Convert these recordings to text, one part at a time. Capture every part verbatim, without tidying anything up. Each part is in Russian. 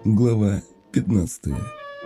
Глава пятнадцатая.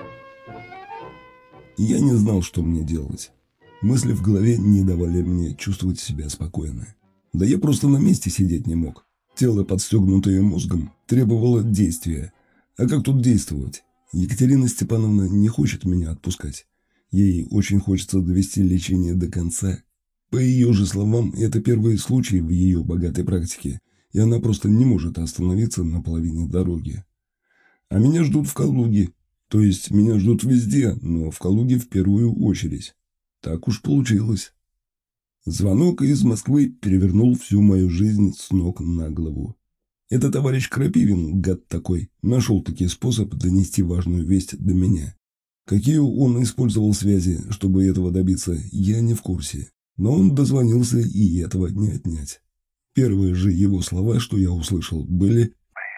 Я не знал, что мне делать. Мысли в голове не давали мне чувствовать себя спокойно. Да я просто на месте сидеть не мог. Тело, подстегнутое мозгом, требовало действия. А как тут действовать? Екатерина Степановна не хочет меня отпускать. Ей очень хочется довести лечение до конца. По ее же словам, это первый случай в ее богатой практике, и она просто не может остановиться на половине дороги. А меня ждут в Калуге. То есть меня ждут везде, но в Калуге в первую очередь. Так уж получилось. Звонок из Москвы перевернул всю мою жизнь с ног на голову. Это товарищ Крапивин, гад такой, нашел таки способ донести важную весть до меня. Какие он использовал связи, чтобы этого добиться, я не в курсе. Но он дозвонился, и этого не отнять. Первые же его слова, что я услышал, были: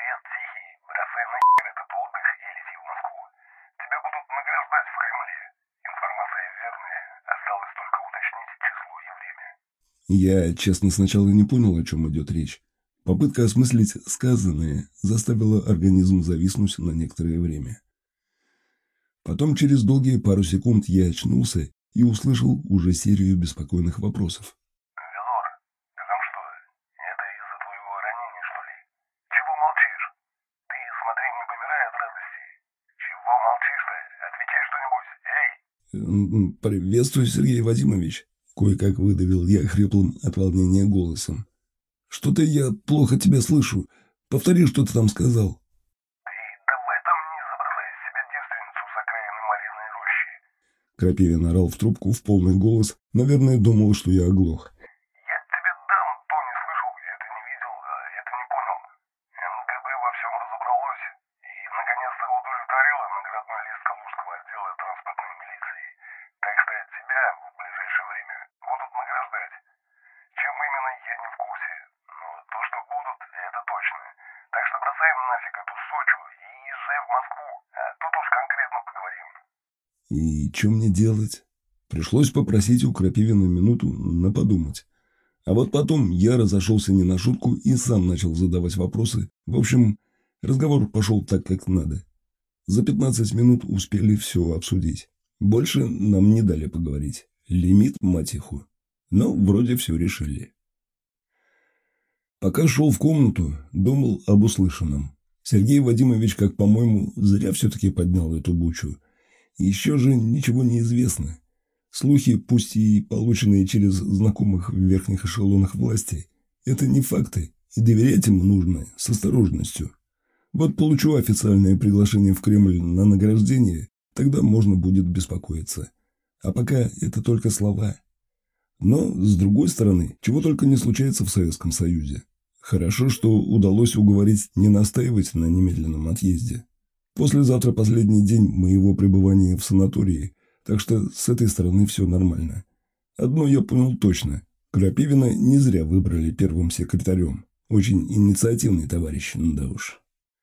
Я, честно, сначала не понял, о чем идет речь. Попытка осмыслить сказанное заставила организм зависнуть на некоторое время. Потом, через долгие пару секунд, я очнулся и услышал уже серию беспокойных вопросов. «Велор, ты там что? Это из-за твоего ранения, что ли? Чего молчишь? Ты, смотри, не помирай от радости. Чего молчишь-то? Отвечай что-нибудь, эй!» «Приветствую, Сергей Вадимович!» Кое-как выдавил я хриплым от волнения голосом. «Что-то я плохо тебя слышу. Повтори, что ты там сказал». «Ты давай там не изображай из себя девственницу с окраины Мариной рощи». Крапивин орал в трубку в полный голос. Наверное, думал, что я оглох. «Я тебе дам, то не слышал, это не видел, а это не понял. эм гэ бэ во всем разобралось и, наконец-то, удовлетворило наградной лист Калужского отдела транспортной милиции. Так что тебя в ближайшее время будут награждать. Чем именно, я не в курсе, но то, что будут, это точно. Так что бросай нафиг эту Сочу и езжай в Москву, а тут уж конкретно поговорим». И что мне делать? Пришлось попросить у Крапивина минуту на подумать. А вот потом я разошелся не на шутку и сам начал задавать вопросы. В общем, разговор пошел так, как надо. За пятнадцать минут успели все обсудить. Больше нам не дали поговорить. Лимит, мать иху. Но вроде все решили. Пока шел в комнату, думал об услышанном. Сергей Вадимович, как по-моему, зря все-таки поднял эту бучу. Еще же ничего не известно. Слухи, пусть и полученные через знакомых в верхних эшелонах власти, это не факты, и доверять им нужно с осторожностью. Вот получу официальное приглашение в Кремль на награждение, тогда можно будет беспокоиться. А пока это только слова. Но, с другой стороны, чего только не случается в Советском Союзе. Хорошо, что удалось уговорить не настаивать на немедленном отъезде. Послезавтра последний день моего пребывания в санатории, так что с этой стороны все нормально. Одно я понял точно. Крапивина не зря выбрали первым секретарем. Очень инициативный товарищ, да уж.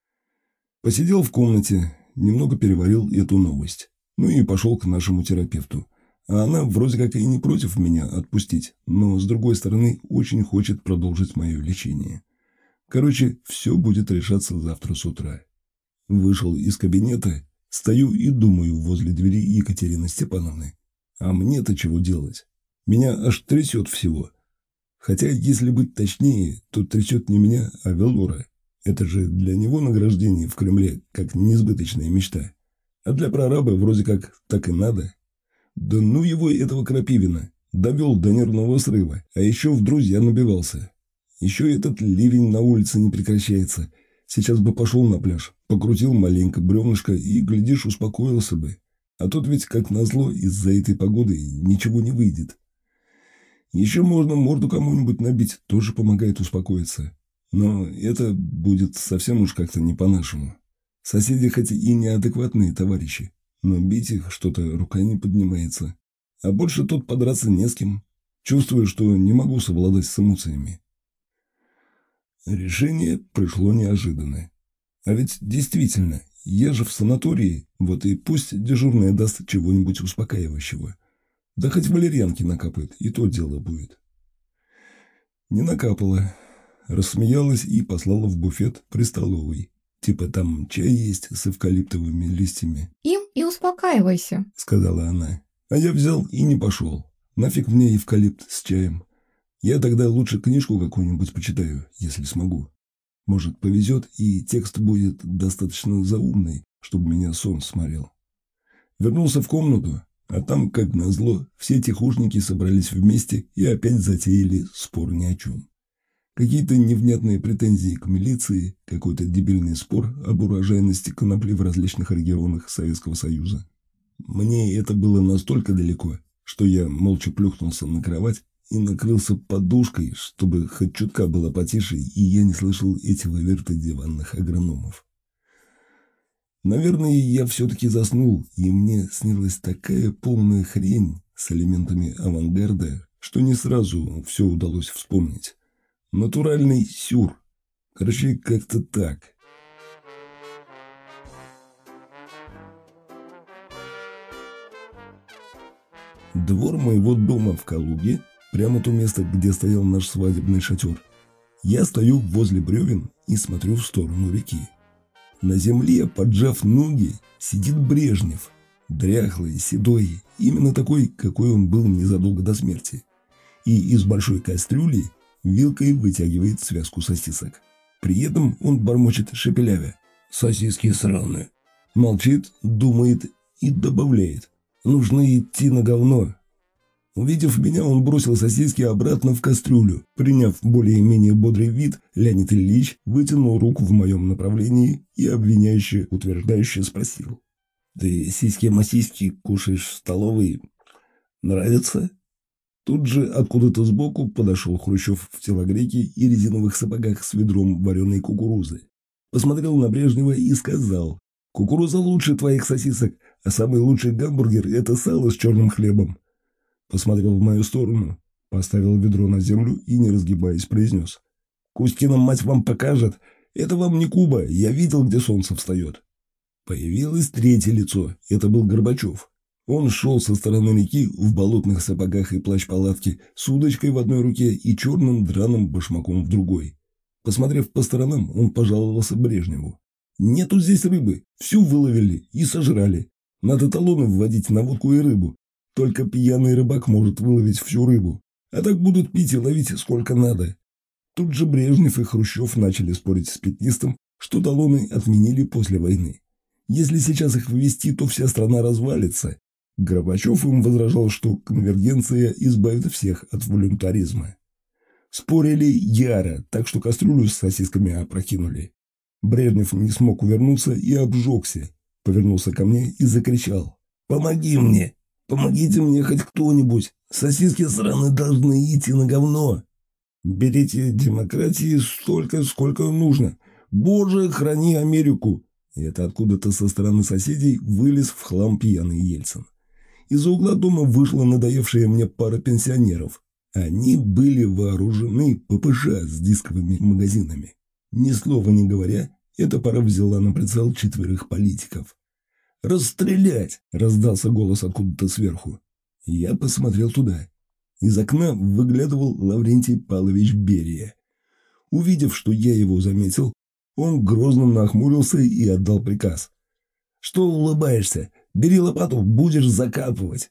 Посидел в комнате, немного переварил эту новость. Ну и пошел к нашему терапевту. А она вроде как и не против меня отпустить, но с другой стороны очень хочет продолжить мое лечение. Короче, все будет решаться завтра с утра. Вышел из кабинета, стою и думаю возле двери Екатерины Степановны. А мне-то чего делать? Меня аж трясет всего. Хотя, если быть точнее, то трясет не меня, а Велора. Это же для него награждение в Кремле как несбыточная мечта. А для прораба вроде как так и надо. Да ну его, этого Крапивина. Довел до нервного срыва, а еще в друзья набивался. Еще этот ливень на улице не прекращается. Сейчас бы пошел на пляж, покрутил маленько бревнышко и, глядишь, успокоился бы. А тут ведь, как назло, из-за этой погоды ничего не выйдет. Еще можно морду кому-нибудь набить, тоже помогает успокоиться. Но это будет совсем уж как-то не по-нашему. Соседи хоть и неадекватные товарищи, но бить их что-то рука не поднимается. А больше тут подраться не с кем. Чувствую, что не могу совладать с эмоциями. Решение пришло неожиданно. А ведь действительно, я же в санатории, вот и пусть дежурная даст чего-нибудь успокаивающего. Да хоть валерьянки накапает, и то дело будет. Не накапала. Рассмеялась и послала в буфет при столовой. Типа там чай есть с эвкалиптовыми листьями. Им и успокаивайся, сказала она. А я взял и не пошел. Нафиг мне эвкалипт с чаем. Я тогда лучше книжку какую-нибудь почитаю, если смогу. Может, повезет, и текст будет достаточно заумный, чтобы меня сон сморил. Вернулся в комнату, а там, как назло, все тихушники собрались вместе и опять затеяли спор ни о чем. Какие-то невнятные претензии к милиции, какой-то дебильный спор об урожайности конопли в различных регионах Советского Союза. Мне это было настолько далеко, что я молча плюхнулся на кровать и накрылся подушкой, чтобы хоть чутка было потише, и я не слышал эти выверты диванных агрономов. Наверное, я все-таки заснул, и мне снилась такая полная хрень с элементами авангарда, что не сразу все удалось вспомнить. Натуральный сюр. Короче, как-то так. Двор моего дома в Калуге, прямо то место, где стоял наш свадебный шатер. Я стою возле бревен и смотрю в сторону реки. На земле, поджав ноги, сидит Брежнев. Дряхлый, седой, именно такой, какой он был незадолго до смерти. И из большой кастрюли вилкой вытягивает связку сосисок. При этом он бормочет шепелявя. «Сосиски сраные». Молчит, думает и добавляет. «Нужно идти на говно». Увидев меня, он бросил сосиски обратно в кастрюлю. Приняв более-менее бодрый вид, Леонид Ильич вытянул руку в моем направлении и обвиняюще, утверждающе спросил. «Ты сиськи-масиськи кушаешь в столовой? Нравится?» Тут же откуда-то сбоку подошел Хрущев в телогрейке и резиновых сапогах с ведром вареной кукурузы. Посмотрел на Брежнева и сказал: «Кукуруза лучше твоих сосисок, а самый лучший гамбургер – это сало с черным хлебом». Посмотрел в мою сторону, поставил ведро на землю и, не разгибаясь, произнес: «Кузькина мать вам покажет. Это вам не Куба, я видел, где солнце встает». Появилось третье лицо, это был Горбачев. Он шел со стороны реки в болотных сапогах и плащ-палатке с удочкой в одной руке и черным драным башмаком в другой. Посмотрев по сторонам, он пожаловался Брежневу: «Нету здесь рыбы, всю выловили и сожрали. Надо талоны вводить на водку и рыбу. Только пьяный рыбак может выловить всю рыбу, а так будут пить и ловить сколько надо». Тут же Брежнев и Хрущев начали спорить с пятнистым, что талоны отменили после войны. Если сейчас их ввести, то вся страна развалится. Горбачев им возражал, что конвергенция избавит всех от волюнтаризма. Спорили яро, так что кастрюлю с сосисками опрокинули. Брежнев не смог увернуться и обжегся. Повернулся ко мне и закричал: «Помоги мне! Помогите мне хоть кто-нибудь! Сосиски сраные должны идти на говно! Берите демократии столько, сколько нужно! Боже, храни Америку!» И это откуда-то со стороны соседей вылез в хлам пьяный Ельцин. Из-за угла дома вышла надоевшая мне пара пенсионеров. Они были вооружены ППШ с дисковыми магазинами. Ни слова не говоря, эта пара взяла на прицел четверых политиков. «Расстрелять!» – раздался голос откуда-то сверху. Я посмотрел туда. Из окна выглядывал Лаврентий Павлович Берия. Увидев, что я его заметил, он грозно нахмурился и отдал приказ: «Что улыбаешься? Бери лопату, будешь закапывать».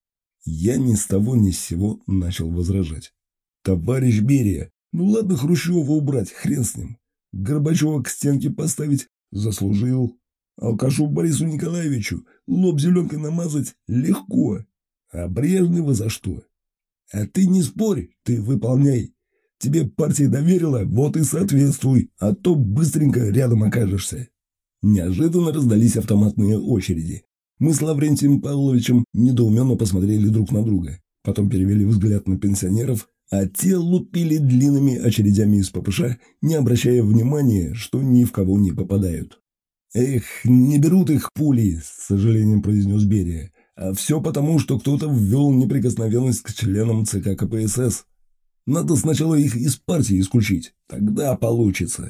Я ни с того ни с сего начал возражать. «Товарищ Берия, ну ладно Хрущева убрать, хрен с ним. Горбачева к стенке поставить — заслужил. Алкашу Борису Николаевичу лоб зеленкой намазать легко. А Брежнева за что? А ты не спорь, ты выполняй. Тебе партия доверила, вот и соответствуй, а то быстренько рядом окажешься». Неожиданно раздались автоматные очереди. Мы с Лаврентием Павловичем недоуменно посмотрели друг на друга. Потом перевели взгляд на пенсионеров, а те лупили длинными очередями из ППШ, не обращая внимания, что ни в кого не попадают. «Эх, не берут их пули», — с сожалением произнес Берия. «А все потому, что кто-то ввел неприкосновенность к членам ЦК КПСС. Надо сначала их из партии исключить, тогда получится».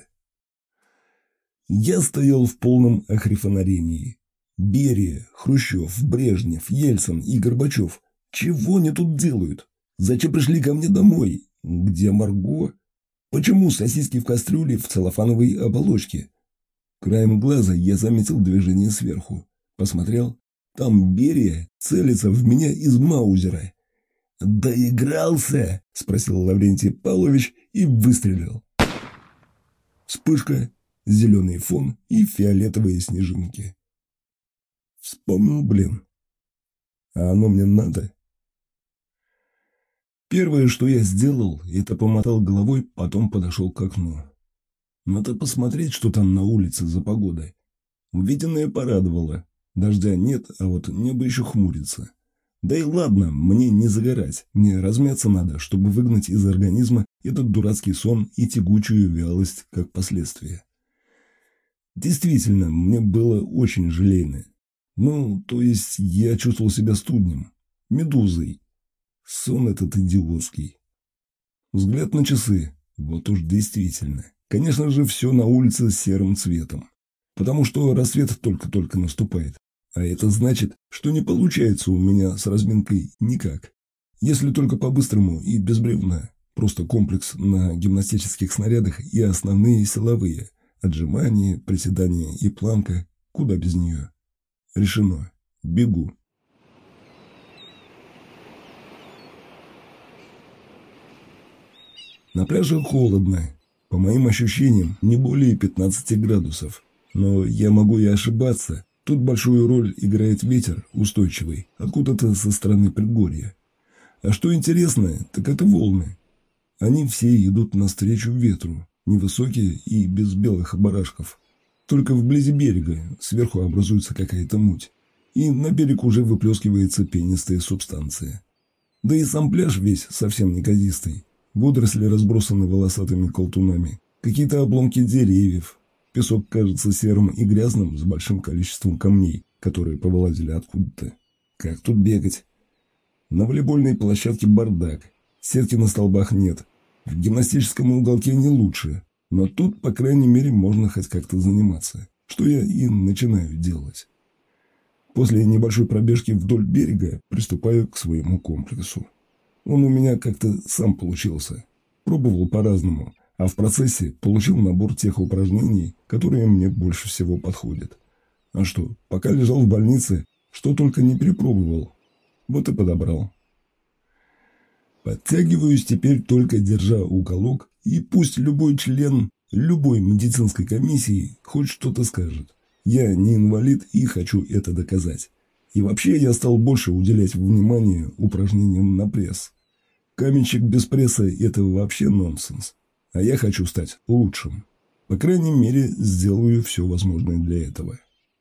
Я стоял в полном охрифонарении. Берия, Хрущев, Брежнев, Ельцин и Горбачев. Чего они тут делают? Зачем пришли ко мне домой? Где Марго? Почему сосиски в кастрюле в целлофановой оболочке? Краем глаза я заметил движение сверху. Посмотрел. Там Берия целится в меня из маузера. «Доигрался?» – спросил Лаврентий Павлович и выстрелил. Вспышка, зеленый фон и фиолетовые снежинки. Вспомнил, блин. А оно мне надо. Первое, что я сделал, это помотал головой, потом подошел к окну. Надо посмотреть, что там на улице за погодой. Увиденное порадовало. Дождя нет, а вот небо еще хмурится. Да и ладно, мне не загорать. Мне размяться надо, чтобы выгнать из организма этот дурацкий сон и тягучую вялость как последствие. Действительно, мне было очень желейно. Ну, то есть я чувствовал себя студнем, медузой. Сон этот идиотский. Взгляд на часы. Вот уж действительно. Конечно же, все на улице серым цветом. Потому что рассвет только-только наступает. А это значит, что не получается у меня с разминкой никак. Если только по-быстрому и без бревна. Просто комплекс на гимнастических снарядах и основные силовые. Отжимания, приседания и планка. Куда без нее? Решено. Бегу. На пляже холодно. По моим ощущениям, не более пятнадцати градусов. Но я могу и ошибаться. Тут большую роль играет ветер, устойчивый, откуда-то со стороны предгорья. А что интересно, так это волны. Они все идут навстречу ветру, невысокие и без белых барашков. Только вблизи берега сверху образуется какая-то муть, и на берег уже выплескивается пенистая субстанция. Да и сам пляж весь совсем неказистый. Водоросли разбросаны волосатыми колтунами, какие-то обломки деревьев. Песок кажется серым и грязным с большим количеством камней, которые повылазили откуда-то. Как тут бегать? На волейбольной площадке бардак. Сетки на столбах нет. В гимнастическом уголке не лучше. Но тут, по крайней мере, можно хоть как-то заниматься. Что я и начинаю делать. После небольшой пробежки вдоль берега приступаю к своему комплексу. Он у меня как-то сам получился. Пробовал по-разному. А в процессе получил набор тех упражнений, которые мне больше всего подходят. А что, пока лежал в больнице, что только не перепробовал. Вот и подобрал. Подтягиваюсь теперь только держа уголок, и пусть любой член любой медицинской комиссии хоть что-то скажет. Я не инвалид и хочу это доказать. И вообще я стал больше уделять внимание упражнениям на пресс. Каменщик без пресса – это вообще нонсенс. А я хочу стать лучшим. По крайней мере, сделаю все возможное для этого.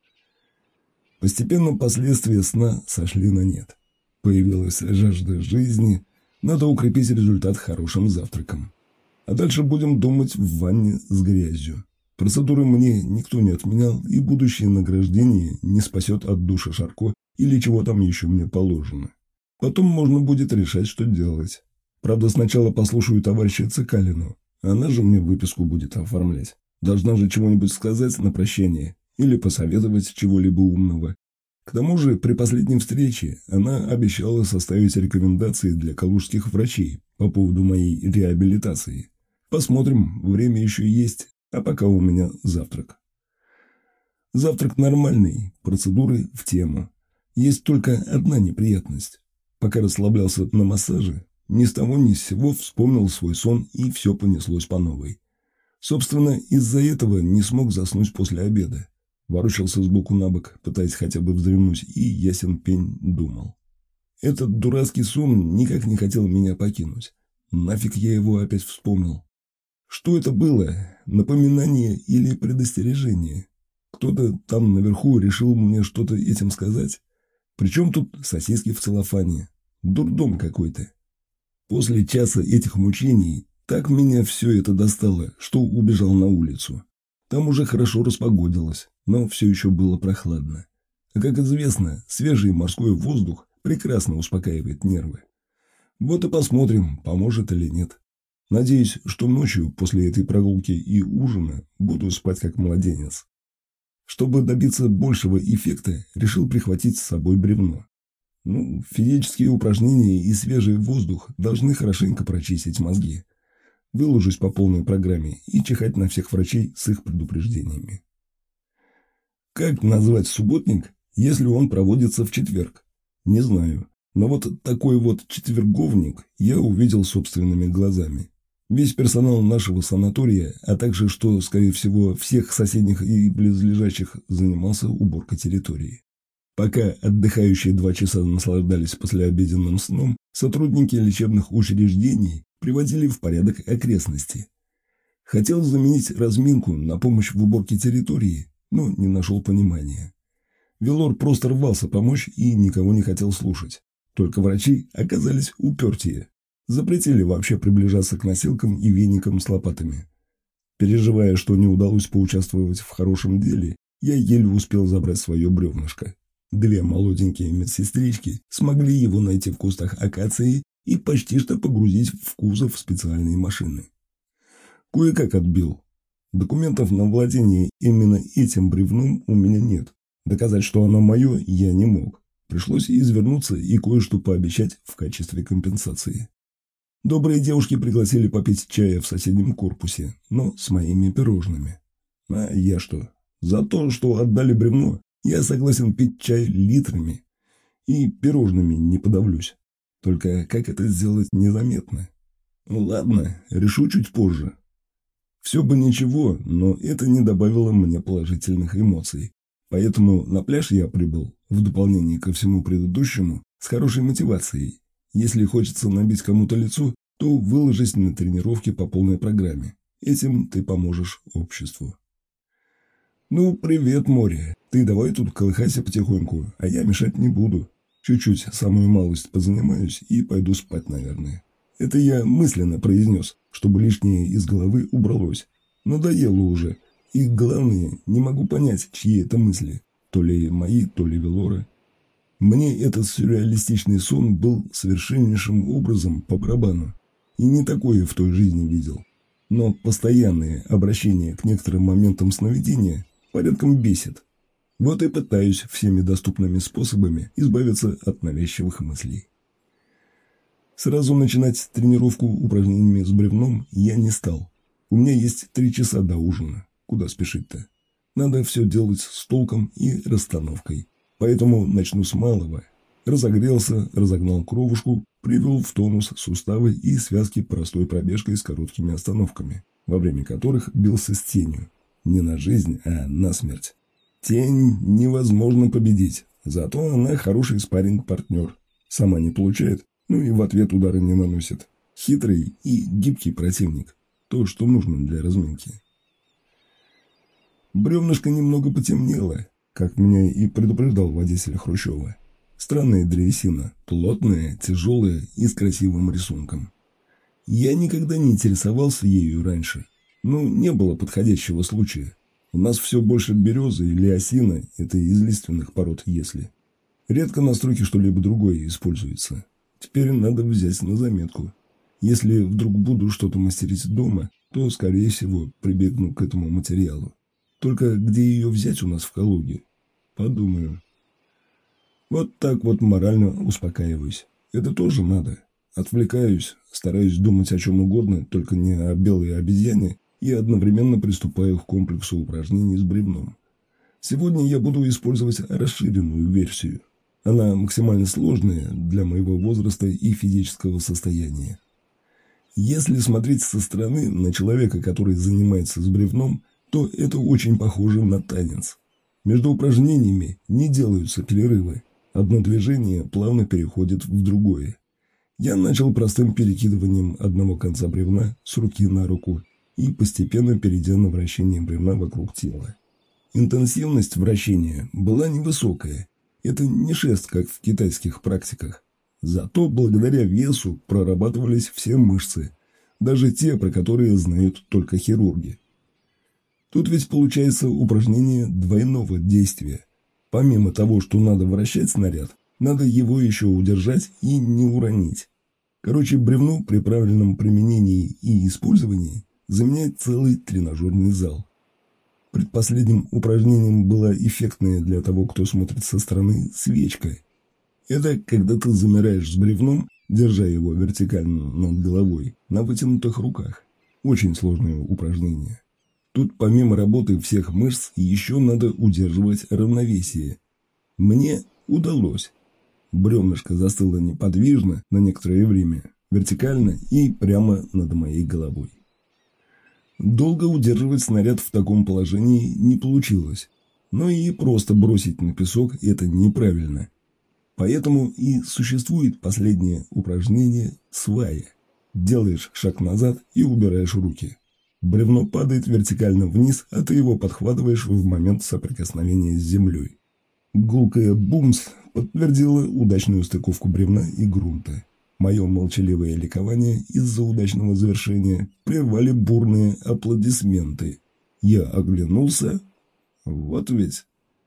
Постепенно последствия сна сошли на нет. Появилась жажда жизни. Надо укрепить результат хорошим завтраком. А дальше будем думать в ванне с грязью. Процедуры мне никто не отменял, и будущее награждение не спасет от душа Шарко или чего там еще мне положено. Потом можно будет решать, что делать. Правда, сначала послушаю товарища Цикалину. Она же мне выписку будет оформлять. Должна же чего-нибудь сказать на прощание или посоветовать чего-либо умного. К тому же, при последней встрече она обещала составить рекомендации для калужских врачей по поводу моей реабилитации. Посмотрим, время еще есть, а пока у меня завтрак. Завтрак нормальный, процедуры в тему. Есть только одна неприятность. Пока расслаблялся на массаже, ни с того ни с сего вспомнил свой сон, и все понеслось по новой. Собственно, из-за этого не смог заснуть после обеда. Ворочался сбоку на бок, пытаясь хотя бы вздремнуть, и ясен пень думал. Этот дурацкий сон никак не хотел меня покинуть. Нафиг я его опять вспомнил. Что это было? Напоминание или предостережение? Кто-то там наверху решил мне что-то этим сказать? Причем тут сосиски в целлофане? Дурдом какой-то. После часа этих мучений так меня все это достало, что убежал на улицу. Там уже хорошо распогодилось, но все еще было прохладно. А как известно, свежий морской воздух прекрасно успокаивает нервы. Вот и посмотрим, поможет или нет. Надеюсь, что ночью после этой прогулки и ужина буду спать как младенец. Чтобы добиться большего эффекта, решил прихватить с собой бревно. Ну, физические упражнения и свежий воздух должны хорошенько прочистить мозги. Выложусь по полной программе и чихать на всех врачей с их предупреждениями. Как назвать субботник, если он проводится в четверг? Не знаю. Но вот такой вот четверговник я увидел собственными глазами. Весь персонал нашего санатория, а также, что, скорее всего, всех соседних и близлежащих, занимался уборкой территории. Пока отдыхающие два часа наслаждались послеобеденным сном, сотрудники лечебных учреждений приводили в порядок окрестности. Хотел заменить разминку на помощь в уборке территории, но не нашел понимания. Велор просто рвался помочь и никого не хотел слушать. Только врачи оказались упертие. Запретили вообще приближаться к носилкам и веникам с лопатами. Переживая, что не удалось поучаствовать в хорошем деле, я еле успел забрать свое бревнышко. Две молоденькие медсестрички смогли его найти в кустах акации и почти что погрузить в кузов специальной машины. Кое-как отбил. Документов на владение именно этим бревном у меня нет. Доказать, что оно мое, я не мог. Пришлось извернуться и кое-что пообещать в качестве компенсации. Добрые девушки пригласили попить чая в соседнем корпусе, но с моими пирожными. А я что? За то, что отдали бревно, я согласен пить чай литрами. И пирожными не подавлюсь. Только как это сделать незаметно? Ну ладно, решу чуть позже. Все бы ничего, но это не добавило мне положительных эмоций. Поэтому на пляж я прибыл, в дополнение ко всему предыдущему, с хорошей мотивацией. Если хочется набить кому-то лицо, то выложись на тренировке по полной программе. Этим ты поможешь обществу. Ну, привет, море. Ты давай тут колыхайся потихоньку, а я мешать не буду. Чуть-чуть, самую малость позанимаюсь и пойду спать, наверное. Это я мысленно произнес, чтобы лишнее из головы убралось. Надоело уже. И главное, не могу понять, чьи это мысли. То ли мои, то ли Велора. Мне этот сюрреалистичный сон был совершеннейшим образом по барабану. И не такое в той жизни видел. Но постоянное обращение к некоторым моментам сновидения порядком бесит. Вот и пытаюсь всеми доступными способами избавиться от навязчивых мыслей. Сразу начинать тренировку упражнениями с бревном я не стал. У меня есть три часа до ужина. Куда спешить-то? Надо все делать с толком и расстановкой. Поэтому начну с малого. Разогрелся, разогнал кровушку, привел в тонус суставы и связки простой пробежкой с короткими остановками, во время которых бился с тенью. Не на жизнь, а на смерть. Тень невозможно победить, зато она хороший спарринг-партнер. Сама не получает, ну и в ответ удары не наносит. Хитрый и гибкий противник. То, что нужно для разминки. Бревнышко немного потемнело, как меня и предупреждал водитель Хрущева. Странная древесина, плотная, тяжелая и с красивым рисунком. Я никогда не интересовался ею раньше, но не было подходящего случая. У нас все больше березы или осина, это из лиственных пород если. Редко на стройке что-либо другое используется. Теперь надо взять на заметку. Если вдруг буду что-то мастерить дома, то, скорее всего, прибегну к этому материалу. Только где ее взять у нас в Калуге? Подумаю. Вот так вот морально успокаиваюсь. Это тоже надо. Отвлекаюсь, стараюсь думать о чем угодно, только не о белой обезьяне, и одновременно приступаю к комплексу упражнений с бревном. Сегодня я буду использовать расширенную версию. Она максимально сложная для моего возраста и физического состояния. Если смотреть со стороны на человека, который занимается с бревном, то это очень похоже на танец. Между упражнениями не делаются перерывы. Одно движение плавно переходит в другое. Я начал простым перекидыванием одного конца бревна с руки на руку и постепенно перейдя на вращение бревна вокруг тела. Интенсивность вращения была невысокая. Это не шест, как в китайских практиках. Зато благодаря весу прорабатывались все мышцы, даже те, про которые знают только хирурги. Тут ведь получается упражнение двойного действия. Помимо того, что надо вращать снаряд, надо его еще удержать и не уронить. Короче, бревно при правильном применении и использовании заменяет целый тренажерный зал. Предпоследним упражнением была эффектная для того, кто смотрит со стороны, свечка. Это когда ты замираешь с бревном, держа его вертикально над головой, на вытянутых руках. Очень сложное упражнение. Тут помимо работы всех мышц еще надо удерживать равновесие. Мне удалось. Бревнышко застыло неподвижно на некоторое время, вертикально и прямо над моей головой. Долго удерживать снаряд в таком положении не получилось, но и просто бросить на песок это неправильно. Поэтому и существует последнее упражнение свая. Делаешь шаг назад и убираешь руки. Бревно падает вертикально вниз, а ты его подхватываешь в момент соприкосновения с землей. Гулкая бумс подтвердила удачную стыковку бревна и грунта. Мое молчаливое ликование из-за удачного завершения прервали бурные аплодисменты. Я оглянулся. Вот ведь.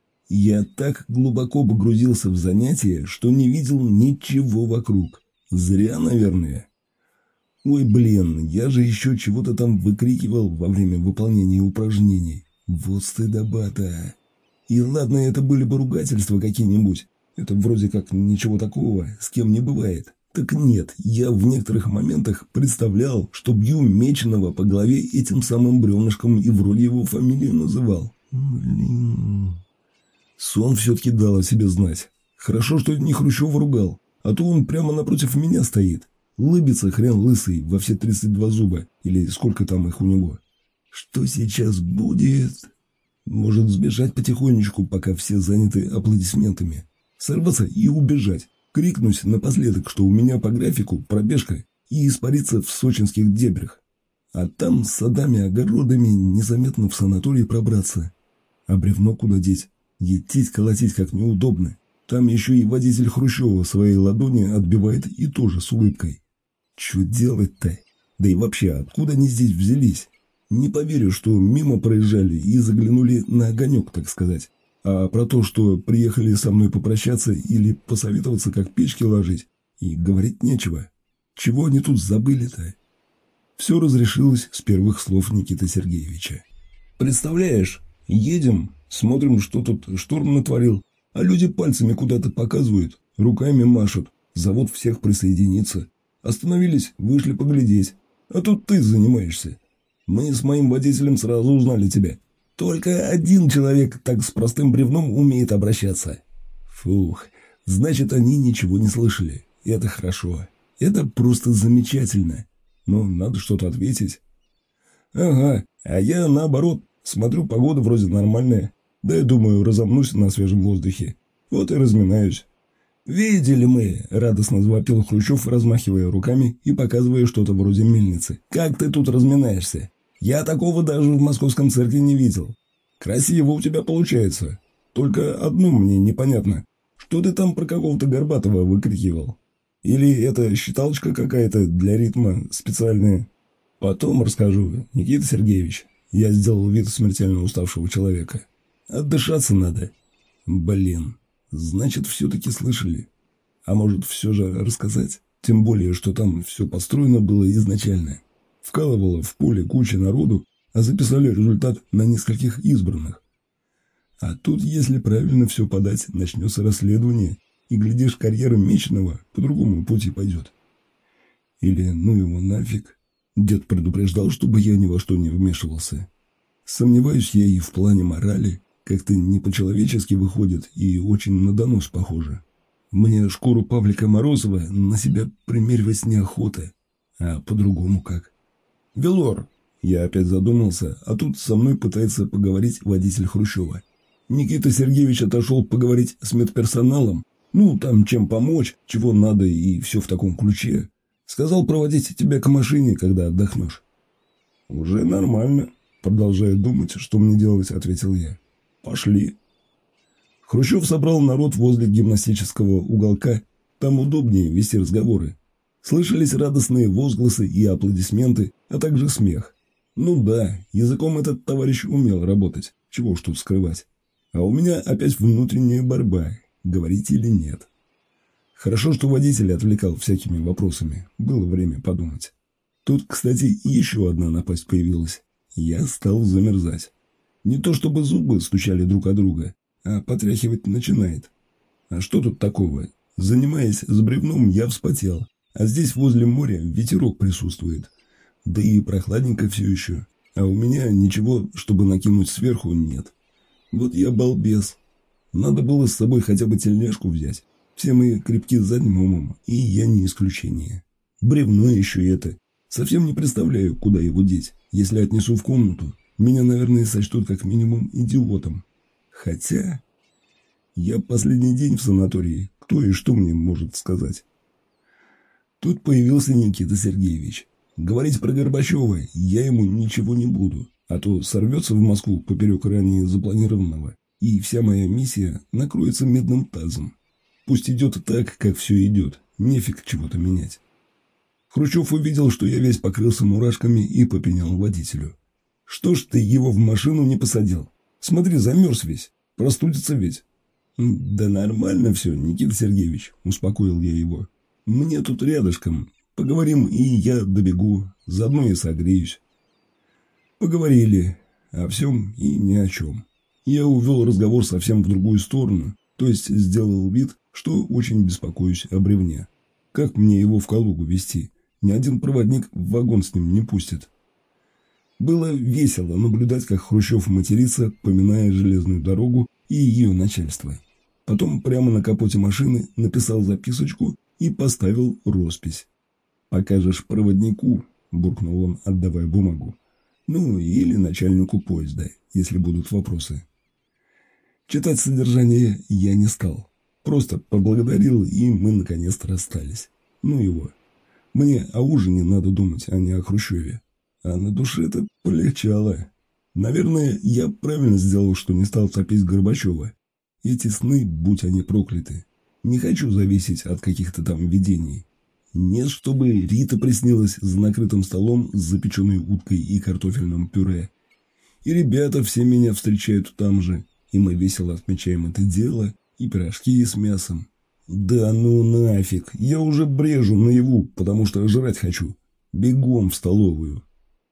Я так глубоко погрузился в занятие, что не видел ничего вокруг. Зря, наверное. Ой, блин, я же еще чего-то там выкрикивал во время выполнения упражнений. Вот стыдоба-то. И ладно, это были бы ругательства какие-нибудь. Это вроде как ничего такого, с кем не бывает. Так нет, я в некоторых моментах представлял, что бью Меченого по голове этим самым бревнышком и вроде его фамилию называл. Блин. Сон все-таки дал о себе знать. Хорошо, что не Хрущева ругал, а то он прямо напротив меня стоит. Лыбится хрен лысый во все тридцать два зуба, или сколько там их у него. Что сейчас будет? Может сбежать потихонечку, пока все заняты аплодисментами. Сорваться и убежать. Крикнуть напоследок, что у меня по графику пробежка, и испариться в сочинских дебрях. А там с садами-огородами незаметно в санаторий пробраться. А бревно куда деть? Етить, колотить как неудобно. Там еще и водитель Хрущева своей ладони отбивает и тоже с улыбкой. Че делать-то? Да и вообще, откуда они здесь взялись? Не поверю, что мимо проезжали и заглянули на огонек, так сказать. А про то, что приехали со мной попрощаться или посоветоваться, как печки ложить, и говорить нечего. Чего они тут забыли-то? Все разрешилось с первых слов Никиты Сергеевича. Представляешь, едем, смотрим, что тут шторм натворил, а люди пальцами куда-то показывают, руками машут, зовут всех присоединиться. Остановились, вышли поглядеть, а тут ты занимаешься. Мы с моим водителем сразу узнали тебя. Только один человек так с простым бревном умеет обращаться. Фух, значит, они ничего не слышали. Это хорошо. Это просто замечательно. Но надо что-то ответить. Ага, а я наоборот. Смотрю, погода вроде нормальная. Да я думаю, разомнусь на свежем воздухе. Вот и разминаюсь. «Видели мы!» — радостно завопил Хрущев, размахивая руками и показывая что-то вроде мельницы. «Как ты тут разминаешься? Я такого даже в московском цирке не видел. Красиво у тебя получается. Только одно мне непонятно. Что ты там про какого-то Горбатова выкрикивал? Или это считалочка какая-то для ритма специальная? Потом расскажу, Никита Сергеевич». Я сделал вид смертельно уставшего человека. «Отдышаться надо». Блин, значит, все-таки слышали. А может, все же рассказать? Тем более, что там все построено было изначально. Вкалывало в поле куча народу, а записали результат на нескольких избранных. А тут, если правильно все подать, начнется расследование, и, глядишь, карьера Меченого по другому пути пойдет. Или ну его нафиг. Дед предупреждал, чтобы я ни во что не вмешивался. Сомневаюсь я и в плане морали. Как-то не по-человечески выходит и очень на донос похоже. Мне шкуру Павлика Морозова на себя примеривать неохота. А по-другому как? «Велор!» Я опять задумался, а тут со мной пытается поговорить водитель Хрущева. Никита Сергеевич отошел поговорить с медперсоналом. Ну, там чем помочь, чего надо и все в таком ключе. Сказал проводить тебя к машине, когда отдохнешь. «Уже нормально», — продолжая думать, что мне делать, ответил я. «Пошли». Хрущев собрал народ возле гимнастического уголка. Там удобнее вести разговоры. Слышались радостные возгласы и аплодисменты, а также смех. Ну да, языком этот товарищ умел работать. Чего уж тут скрывать. А у меня опять внутренняя борьба, говорить или нет. Хорошо, что водитель отвлекал всякими вопросами. Было время подумать. Тут, кстати, еще одна напасть появилась. Я стал замерзать. Не то чтобы зубы стучали друг от друга, а потряхивать начинает. А что тут такого? Занимаясь с бревном, я вспотел. А здесь возле моря ветерок присутствует. Да и прохладненько все еще. А у меня ничего, чтобы накинуть сверху, нет. Вот я балбес. Надо было с собой хотя бы тельняшку взять. Все мы крепки задним умом, и я не исключение. Бревно еще это. Совсем не представляю, куда его деть. Если отнесу в комнату, меня, наверное, сочтут как минимум идиотом. Хотя я последний день в санатории. Кто и что мне может сказать? Тут появился Никита Сергеевич. Говорить про Горбачева я ему ничего не буду, а то сорвется в Москву поперек ранее запланированного, и вся моя миссия накроется медным тазом. Пусть идет так, как все идет, нефиг чего-то менять. Хрущев увидел, что я весь покрылся мурашками, и попенял водителю. «Что ж ты его в машину не посадил? Смотри, замерз весь, простудится ведь». «Да нормально все, Никита Сергеевич», – успокоил я его. «Мне тут рядышком. Поговорим, и я добегу. Заодно и согреюсь». Поговорили о всем и ни о чем. Я увел разговор совсем в другую сторону, то есть сделал вид, что очень беспокоюсь о бревне. Как мне его в Калугу везти? Ни один проводник в вагон с ним не пустит. Было весело наблюдать, как Хрущев матерится, поминая железную дорогу и ее начальство. Потом прямо на капоте машины написал записочку и поставил роспись. «Покажешь проводнику», – буркнул он, отдавая бумагу. «Ну, или начальнику поезда, если будут вопросы». Читать содержание я не стал. Просто поблагодарил, и мы наконец-то расстались. Ну его. Мне о ужине надо думать, а не о Хрущеве. А на душе-то полегчало. Наверное, я правильно сделал, что не стал топить Горбачева. Эти сны, будь они прокляты. Не хочу зависеть от каких-то там видений. Нет, чтобы Рита приснилась за накрытым столом с запеченной уткой и картофельным пюре. И ребята все меня встречают там же, и мы весело отмечаем это дело, и пирожки с мясом. Да ну нафиг, я уже брежу наяву, потому что жрать хочу. Бегом в столовую.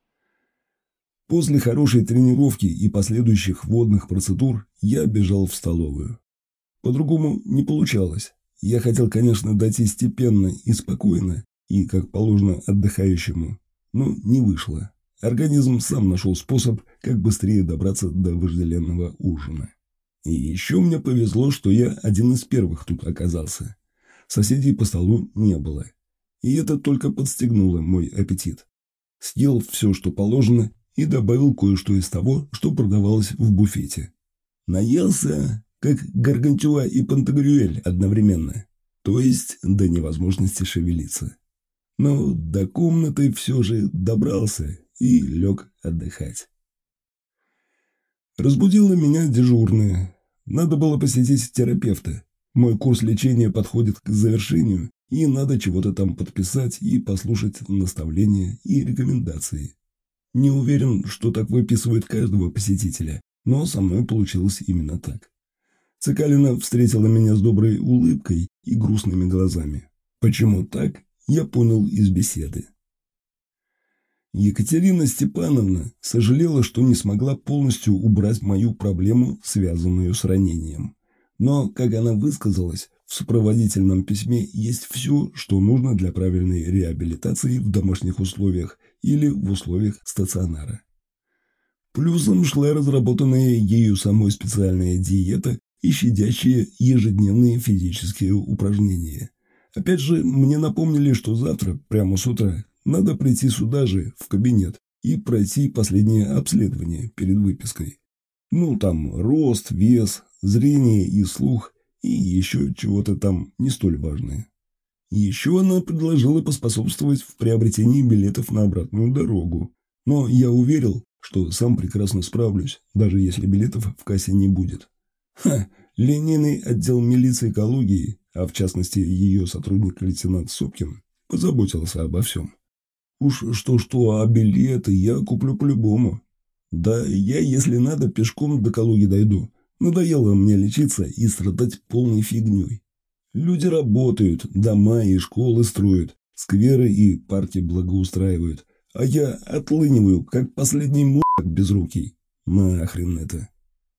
После хорошей тренировки и последующих водных процедур я бежал в столовую. По-другому не получалось. Я хотел, конечно, дойти степенно и спокойно, и, как положено, отдыхающему, но не вышло. Организм сам нашел способ, как быстрее добраться до вожделенного ужина. И еще мне повезло, что я один из первых тут оказался. Соседей по столу не было. И это только подстегнуло мой аппетит. Съел все, что положено, и добавил кое-что из того, что продавалось в буфете. Наелся, как Гаргантюа и Пантагрюэль одновременно, то есть до невозможности шевелиться. Но до комнаты все же добрался и лег отдыхать. Разбудила меня дежурная. Надо было посетить терапевта. Мой курс лечения подходит к завершению, и надо чего-то там подписать и послушать наставления и рекомендации. Не уверен, что так выписывают каждого посетителя, но со мной получилось именно так. Цикалина встретила меня с доброй улыбкой и грустными глазами. Почему так, я понял из беседы. Екатерина Степановна сожалела, что не смогла полностью убрать мою проблему, связанную с ранением. Но, как она высказалась, в сопроводительном письме есть все, что нужно для правильной реабилитации в домашних условиях или в условиях стационара. Плюсом шла разработанная ею самой специальная диета и щадящие ежедневные физические упражнения. Опять же, мне напомнили, что завтра, прямо с утра, надо прийти сюда же, в кабинет, и пройти последнее обследование перед выпиской. Ну, там рост, вес, зрение и слух, и еще чего-то там не столь важное. Еще она предложила поспособствовать в приобретении билетов на обратную дорогу. Но я уверил, что сам прекрасно справлюсь, даже если билетов в кассе не будет. Ха! Линейный отдел милиции Калуги, а в частности ее сотрудник лейтенант Сопкин, позаботился обо всем. Уж что-что, а билеты я куплю по-любому. Да я, если надо, пешком до Калуги дойду. Надоело мне лечиться и страдать полной фигней. Люди работают, дома и школы строят, скверы и парки благоустраивают, а я отлыниваю, как последний мудак безрукий. Нахрен это.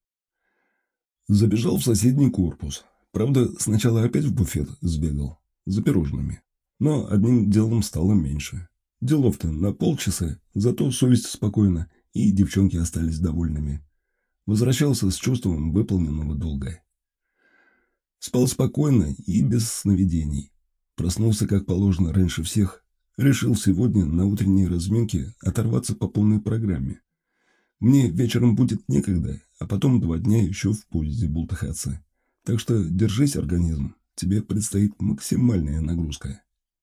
Забежал в соседний корпус. Правда, сначала опять в буфет сбегал, за пирожными. Но одним делом стало меньше. Делов-то на полчаса, зато совесть спокойна, и девчонки остались довольными. Возвращался с чувством выполненного долга. Спал спокойно и без сновидений. Проснулся, как положено, раньше всех. Решил сегодня на утренней разминке оторваться по полной программе. Мне вечером будет некогда, а потом два дня еще в поезде бултыхаться. Так что держись, организм, тебе предстоит максимальная нагрузка.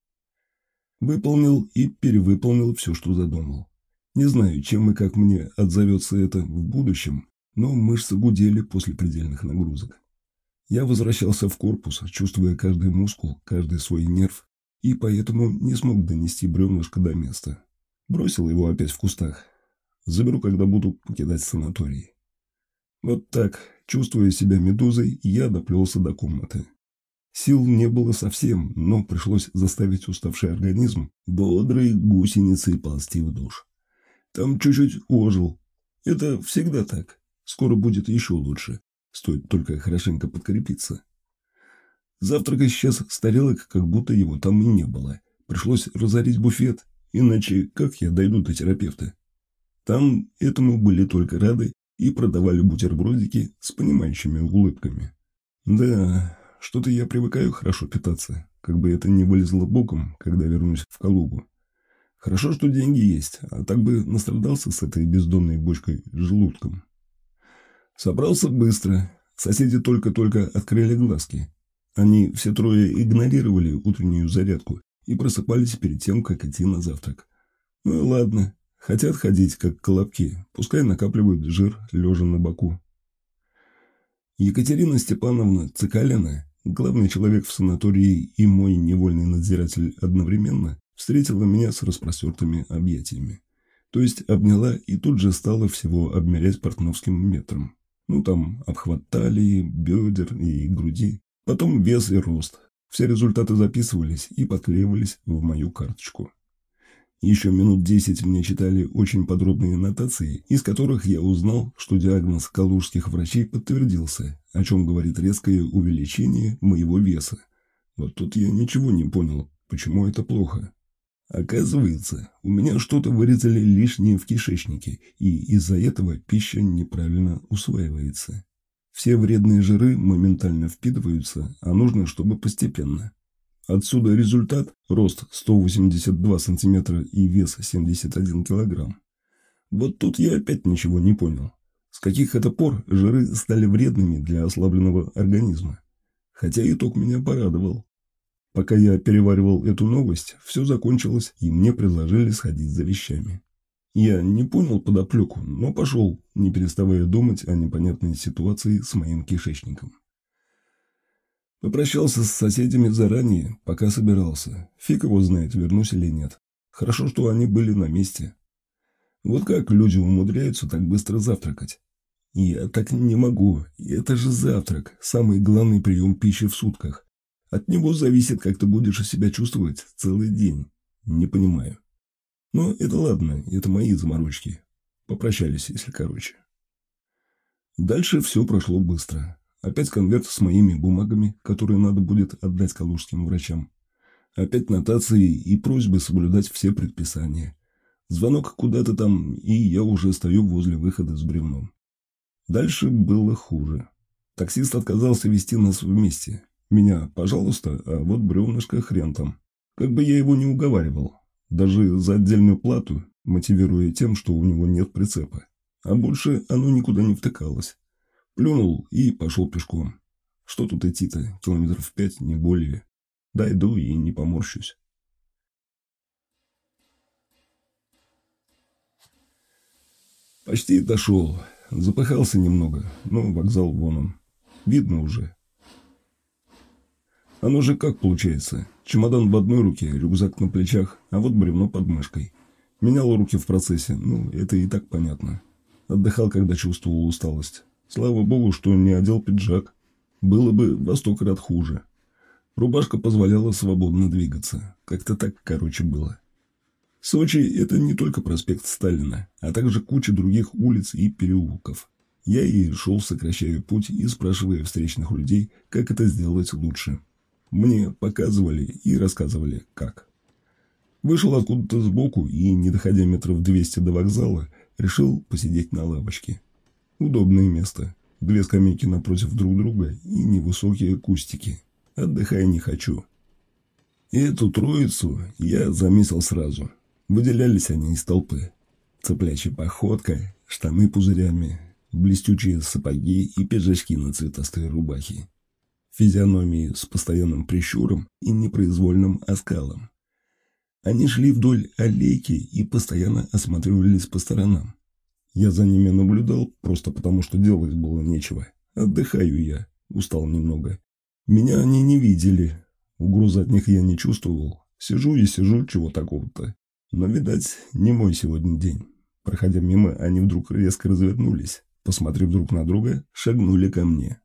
Выполнил и перевыполнил все, что задумал. Не знаю, чем и как мне отзовется это в будущем, но мышцы гудели после предельных нагрузок. Я возвращался в корпус, чувствуя каждый мускул, каждый свой нерв, и поэтому не смог донести бревнышко до места. Бросил его опять в кустах. Заберу, когда буду покидать санаторий. Вот так, чувствуя себя медузой, я доплелся до комнаты. Сил не было совсем, но пришлось заставить уставший организм бодрой гусеницей ползти в душ. Там чуть-чуть ожил. Это всегда так. Скоро будет еще лучше. Стоит только хорошенько подкрепиться. Завтрак исчез с тарелок, как будто его там и не было. Пришлось разорить буфет, иначе как я дойду до терапевта? Там этому были только рады и продавали бутербродики с понимающими улыбками. Да, что-то я привыкаю хорошо питаться, как бы это ни вылезло боком, когда вернусь в Калугу. Хорошо, что деньги есть, а так бы настрадался с этой бездонной бочкой желудком. Собрался быстро. Соседи только-только открыли глазки. Они все трое игнорировали утреннюю зарядку и просыпались перед тем, как идти на завтрак. Ну и ладно. Хотят ходить, как колобки, пускай накапливают жир, лежа на боку. Екатерина Степановна Цикалина, главный человек в санатории и мой невольный надзиратель одновременно, встретила меня с распростертыми объятиями. То есть обняла и тут же стала всего обмерять портновским метром. Ну там обхват талии, бедер и груди, потом вес и рост. Все результаты записывались и подклеивались в мою карточку. Еще минут десять мне читали очень подробные нотации, из которых я узнал, что диагноз калужских врачей подтвердился, о чем говорит резкое увеличение моего веса. Вот тут я ничего не понял, почему это плохо. Оказывается, у меня что-то вырезали лишнее в кишечнике, и из-за этого пища неправильно усваивается. Все вредные жиры моментально впитываются, а нужно, чтобы постепенно. Отсюда результат – рост сто восемьдесят два сантиметра и вес семьдесят один килограмм. Вот тут я опять ничего не понял. С каких это пор жиры стали вредными для ослабленного организма? Хотя итог меня порадовал. Пока я переваривал эту новость, все закончилось, и мне предложили сходить за вещами. Я не понял подоплеку, но пошел, не переставая думать о непонятной ситуации с моим кишечником. Попрощался с соседями заранее, пока собирался. Фиг его знает, вернусь или нет. Хорошо, что они были на месте. Вот как люди умудряются так быстро завтракать? Я так не могу. Это же завтрак, самый главный прием пищи в сутках. От него зависит, как ты будешь себя чувствовать целый день. Не понимаю. Но это ладно, это мои заморочки. Попрощались, если короче. Дальше все прошло быстро. Опять конверт с моими бумагами, которые надо будет отдать калужским врачам. Опять нотации и просьбы соблюдать все предписания. Звонок куда-то там, и я уже стою возле выхода с бревном. Дальше было хуже. Таксист отказался везти нас вместе. Меня, пожалуйста, а вот бревнышко хрен там. Как бы я его не уговаривал. Даже за отдельную плату, мотивируя тем, что у него нет прицепа. А больше оно никуда не втыкалось. Плюнул и пошел пешком. Что тут идти-то? Километров пять, не более. Дойду и не поморщусь. Почти дошел. Запыхался немного, но вокзал вон он. Видно уже. Оно же как получается? Чемодан в одной руке, рюкзак на плечах, а вот бревно под мышкой. Менял руки в процессе, ну, это и так понятно. Отдыхал, когда чувствовал усталость. Слава богу, что не одел пиджак. Было бы во сто крат хуже. Рубашка позволяла свободно двигаться. Как-то так, короче, было. Сочи – это не только проспект Сталина, а также куча других улиц и переулков. Я и шел, сокращая путь и спрашивая встречных людей, как это сделать лучше. Мне показывали и рассказывали, как. Вышел откуда-то сбоку и, не доходя метров двести до вокзала, Решил посидеть на лавочке. Удобное место. Две скамейки напротив друг друга и невысокие кустики. Отдыхай не хочу. И эту троицу я заметил сразу. Выделялись они из толпы. Цыплячья походка, штаны пузырями, блестючие сапоги и пиджачки на цветастой рубахе. Физиономии с постоянным прищуром и непроизвольным оскалом. Они шли вдоль аллейки и постоянно осматривались по сторонам. Я за ними наблюдал, просто потому что делать было нечего. Отдыхаю я, устал немного. Меня они не видели, угрозы от них я не чувствовал. Сижу и сижу, чего такого-то. Но, видать, не мой сегодня день. Проходя мимо, они вдруг резко развернулись, посмотрев друг на друга, шагнули ко мне.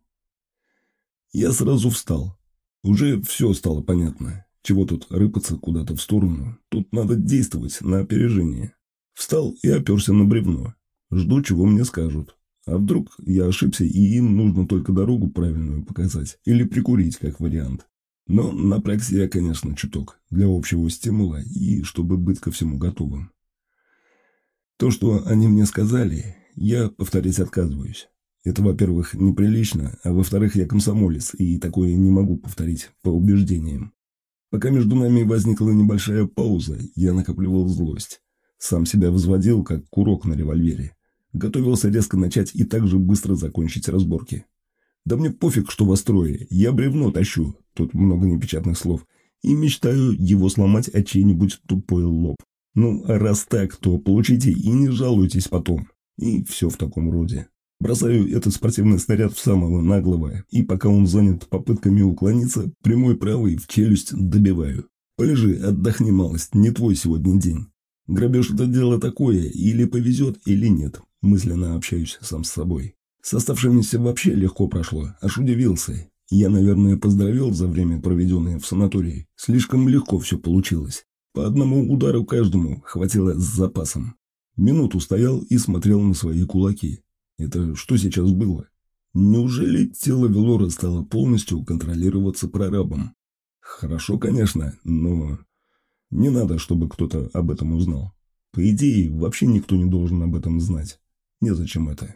Я сразу встал. Уже все стало понятно. Чего тут рыпаться куда-то в сторону? Тут надо действовать на опережение. Встал и оперся на бревно. Жду, чего мне скажут. А вдруг я ошибся, и им нужно только дорогу правильную показать. Или прикурить, как вариант. Но напрягся я, конечно, чуток. Для общего стимула и чтобы быть ко всему готовым. То, что они мне сказали, я повторить отказываюсь. Это, во-первых, неприлично, а во-вторых, я комсомолец, и такое не могу повторить по убеждениям. Пока между нами возникла небольшая пауза, я накапливал злость. Сам себя взводил, как курок на револьвере. Готовился резко начать и так же быстро закончить разборки. Да мне пофиг, что вас трое, я бревно тащу, тут много непечатных слов, и мечтаю его сломать от чей-нибудь тупой лоб. Ну, а раз так, то получите и не жалуйтесь потом. И все в таком роде. Бросаю этот спортивный снаряд в самого наглого, и пока он занят попытками уклониться, прямой правой в челюсть добиваю. Полежи, отдохни малость, не твой сегодня день. Грабеж — это дело такое, или повезет, или нет. Мысленно общаюсь сам с собой. С оставшимися вообще легко прошло, аж удивился. Я, наверное, поздравил за время, проведенное в санатории. Слишком легко все получилось. По одному удару каждому хватило с запасом. Минуту стоял и смотрел на свои кулаки. Это что сейчас было? Неужели тело Велора стало полностью контролироваться прорабом? Хорошо, конечно, но не надо, чтобы кто-то об этом узнал. По идее, вообще никто не должен об этом знать. Незачем это.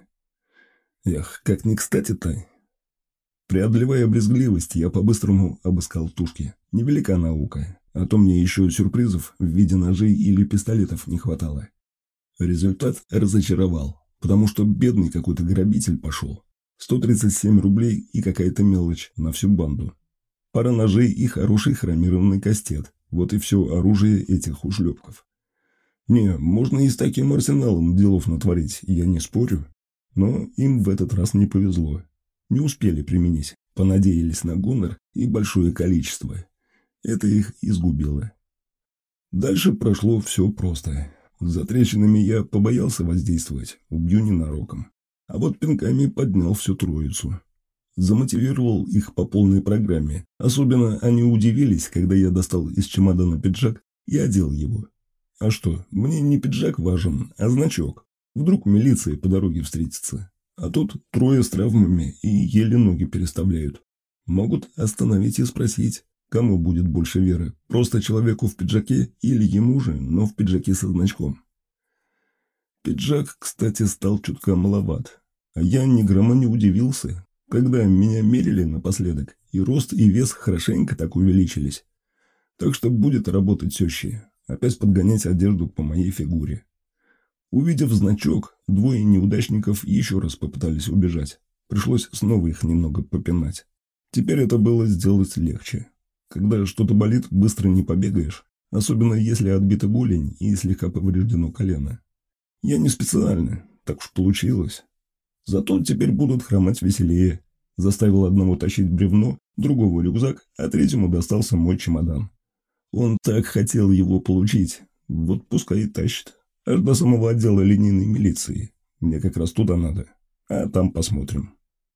Эх, как не кстати-то. Преодолевая брезгливость, я по-быстрому обыскал тушки. Невелика наука, а то мне еще сюрпризов в виде ножей или пистолетов не хватало. Результат разочаровал, потому что бедный какой-то грабитель пошел. сто тридцать семь рублей и какая-то мелочь на всю банду. Пара ножей и хороший хромированный кастет. Вот и все оружие этих ушлепков. Не, можно и с таким арсеналом делов натворить, я не спорю. Но им в этот раз не повезло. Не успели применить, понадеялись на гонор и большое количество. Это их изгубило. Дальше прошло все просто. За трещинами я побоялся воздействовать, убью ненароком. А вот пинками поднял всю троицу. Замотивировал их по полной программе. Особенно они удивились, когда я достал из чемодана пиджак и одел его. А что, мне не пиджак важен, а значок. Вдруг милиция по дороге встретится. А тут трое с травмами и еле ноги переставляют. Могут остановить и спросить, кому будет больше веры. Просто человеку в пиджаке или ему же, но в пиджаке со значком. Пиджак, кстати, стал чутка маловат. А я ни грамма не удивился, когда меня мерили напоследок, и рост и вес хорошенько так увеличились. Так что будет работать теща. Опять подгонять одежду по моей фигуре. Увидев значок, двое неудачников еще раз попытались убежать. Пришлось снова их немного попинать. Теперь это было сделать легче. Когда что-то болит, быстро не побегаешь. Особенно если отбита голень и слегка повреждено колено. Я не специально, так уж получилось. Зато теперь будут хромать веселее. Заставил одного тащить бревно, другого рюкзак, а третьему достался мой чемодан. Он так хотел его получить, вот пускай и тащит. Аж до самого отдела линейной милиции. Мне как раз туда надо. А там посмотрим.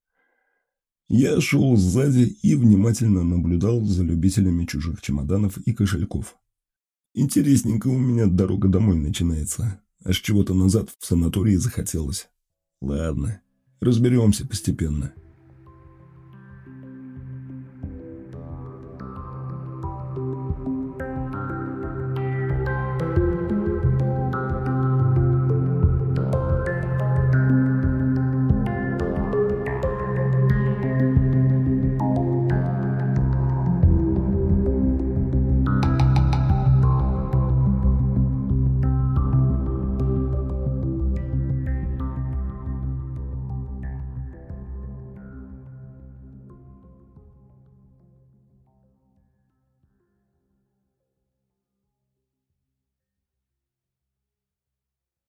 Я шел сзади и внимательно наблюдал за любителями чужих чемоданов и кошельков. Интересненько у меня дорога домой начинается. Аж чего-то назад в санатории захотелось. Ладно, разберемся постепенно.